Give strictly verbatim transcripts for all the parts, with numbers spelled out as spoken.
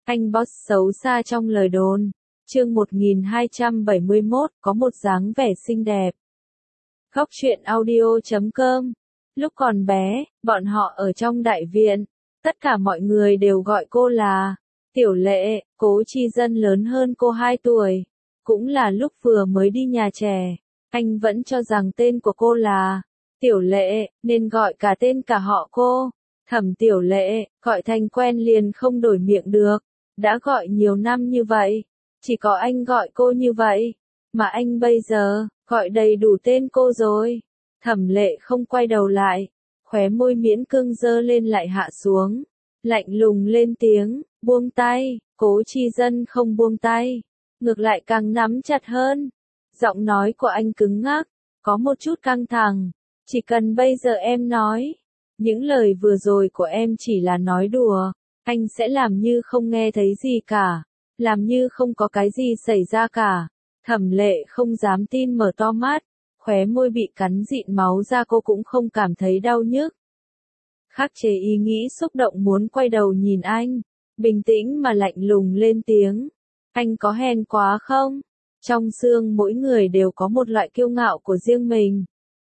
Anh boss xấu xa trong lời đồn. Chương một nghìn hai trăm bảy mươi mốt, có một dáng vẻ xinh đẹp. Góc truyện audio chấm com. Lúc còn bé, bọn họ ở trong đại viện. Tất cả mọi người đều gọi cô là Tiểu Lệ. Cố Chi Dân lớn hơn cô hai tuổi. Cũng là lúc vừa mới đi nhà trẻ. Anh vẫn cho rằng tên của cô là Tiểu Lệ, nên gọi cả tên cả họ cô. Thẩm Tiểu Lệ, gọi thành quen liền không đổi miệng được. Đã gọi nhiều năm như vậy, chỉ có anh gọi cô như vậy, mà anh bây giờ, gọi đầy đủ tên cô rồi. Thẩm Lệ không quay đầu lại, khóe môi miễn cương dơ lên lại hạ xuống, lạnh lùng lên tiếng, buông tay. Cố Chi Dân không buông tay, ngược lại càng nắm chặt hơn. Giọng nói của anh cứng ngắc, có một chút căng thẳng. Chỉ cần bây giờ em nói, những lời vừa rồi của em chỉ là nói đùa, anh sẽ làm như không nghe thấy gì cả, làm như không có cái gì xảy ra cả. Thẩm Lệ không dám tin mở to mắt, khóe môi bị cắn dịn máu ra cô cũng không cảm thấy đau nhức. Khắc chế ý nghĩ xúc động muốn quay đầu nhìn anh, bình tĩnh mà lạnh lùng lên tiếng. Anh có hèn quá không? Trong xương mỗi người đều có một loại kiêu ngạo của riêng mình.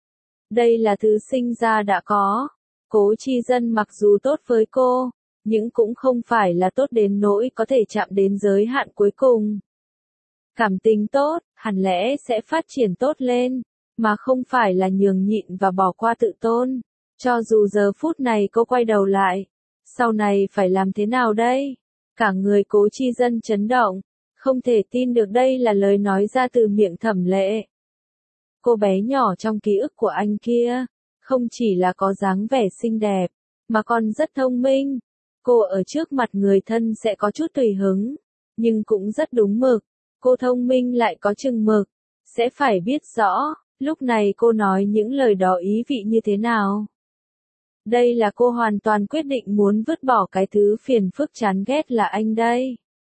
Đây là thứ sinh ra đã có. Cố Chi Dân mặc dù tốt với cô, nhưng cũng không phải là tốt đến nỗi có thể chạm đến giới hạn cuối cùng. Cảm tình tốt, hẳn lẽ sẽ phát triển tốt lên, mà không phải là nhường nhịn và bỏ qua tự tôn. Cho dù giờ phút này cô quay đầu lại, sau này phải làm thế nào đây? Cả người Cố Chi Dân chấn động, không thể tin được đây là lời nói ra từ miệng Thẩm Lệ. Cô bé nhỏ trong ký ức của anh kia, không chỉ là có dáng vẻ xinh đẹp, mà còn rất thông minh. Cô ở trước mặt người thân sẽ có chút tùy hứng, nhưng cũng rất đúng mực. Cô thông minh lại có chừng mực, sẽ phải biết rõ, lúc này cô nói những lời đó ý vị như thế nào. Đây là cô hoàn toàn quyết định muốn vứt bỏ cái thứ phiền phức chán ghét là anh đây.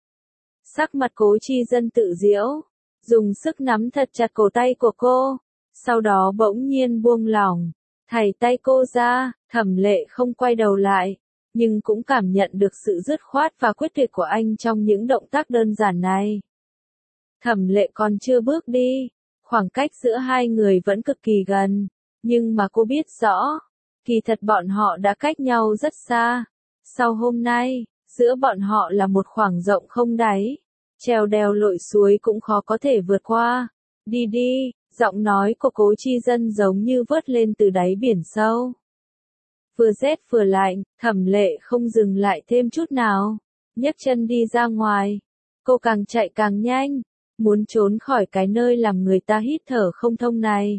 Sắc mặt Cố Chi Dân tự giễu, dùng sức nắm thật chặt cổ tay của cô, sau đó bỗng nhiên buông lỏng, thảy tay cô ra. Thẩm Lệ không quay đầu lại, nhưng cũng cảm nhận được sự dứt khoát và quyết tuyệt của anh trong những động tác đơn giản này. Thẩm Lệ còn chưa bước đi, khoảng cách giữa hai người vẫn cực kỳ gần, nhưng mà cô biết rõ, kỳ thật bọn họ đã cách nhau rất xa. Sau hôm nay, giữa bọn họ là một khoảng rộng không đáy, trèo đèo lội suối cũng khó có thể vượt qua. Đi đi, giọng nói của Cố Chi Dân giống như vớt lên từ đáy biển sâu. Vừa rét vừa lạnh, Thẩm Lệ không dừng lại thêm chút nào, nhấc chân đi ra ngoài. Cô càng chạy càng nhanh, muốn trốn khỏi cái nơi làm người ta hít thở không thông này.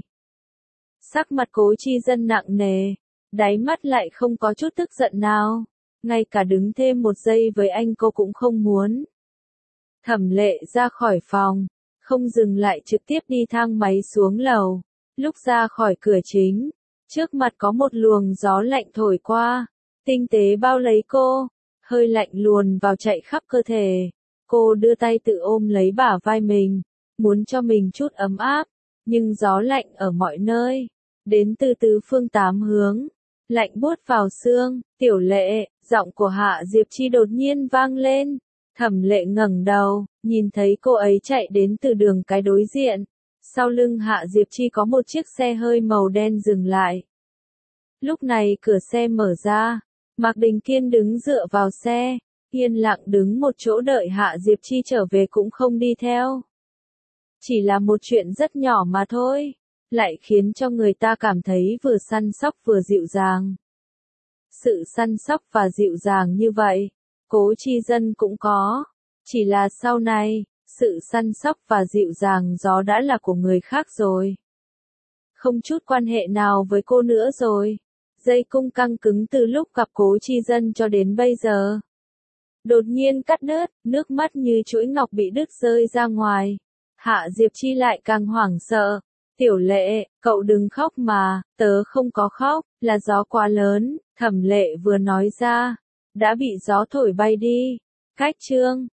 Sắc mặt Cố Chi Dân nặng nề, đáy mắt lại không có chút tức giận nào, ngay cả đứng thêm một giây với anh cô cũng không muốn. Thẩm Lệ ra khỏi phòng, không dừng lại trực tiếp đi thang máy xuống lầu. Lúc ra khỏi cửa chính, trước mặt có một luồng gió lạnh thổi qua, tinh tế bao lấy cô, hơi lạnh luồn vào chạy khắp cơ thể. Cô đưa tay tự ôm lấy bả vai mình, muốn cho mình chút ấm áp, nhưng gió lạnh ở mọi nơi, đến từ tứ phương tám hướng, lạnh buốt vào xương. Tiểu Lệ, giọng của Hạ Diệp Chi đột nhiên vang lên. Thẩm Lệ ngẩng đầu, nhìn thấy cô ấy chạy đến từ đường cái đối diện. Sau lưng Hạ Diệp Chi có một chiếc xe hơi màu đen dừng lại. Lúc này cửa xe mở ra, Mạc Đình Kiên đứng dựa vào xe, yên lặng đứng một chỗ đợi Hạ Diệp Chi trở về cũng không đi theo. Chỉ là một chuyện rất nhỏ mà thôi, lại khiến cho người ta cảm thấy vừa săn sóc vừa dịu dàng. Sự săn sóc và dịu dàng như vậy, Cố Chi Dân cũng có, chỉ là sau này, sự săn sóc và dịu dàng đó đã là của người khác rồi. Không chút quan hệ nào với cô nữa rồi. Dây cung căng cứng từ lúc gặp Cố Chi Dân cho đến bây giờ. Đột nhiên cắt đứt, nước mắt như chuỗi ngọc bị đứt rơi ra ngoài. Hạ Diệp Chi lại càng hoảng sợ. Tiểu Lệ, cậu đừng khóc mà, tớ không có khóc, là gió quá lớn. Thẩm Lệ vừa nói ra, đã bị gió thổi bay đi. Cách chương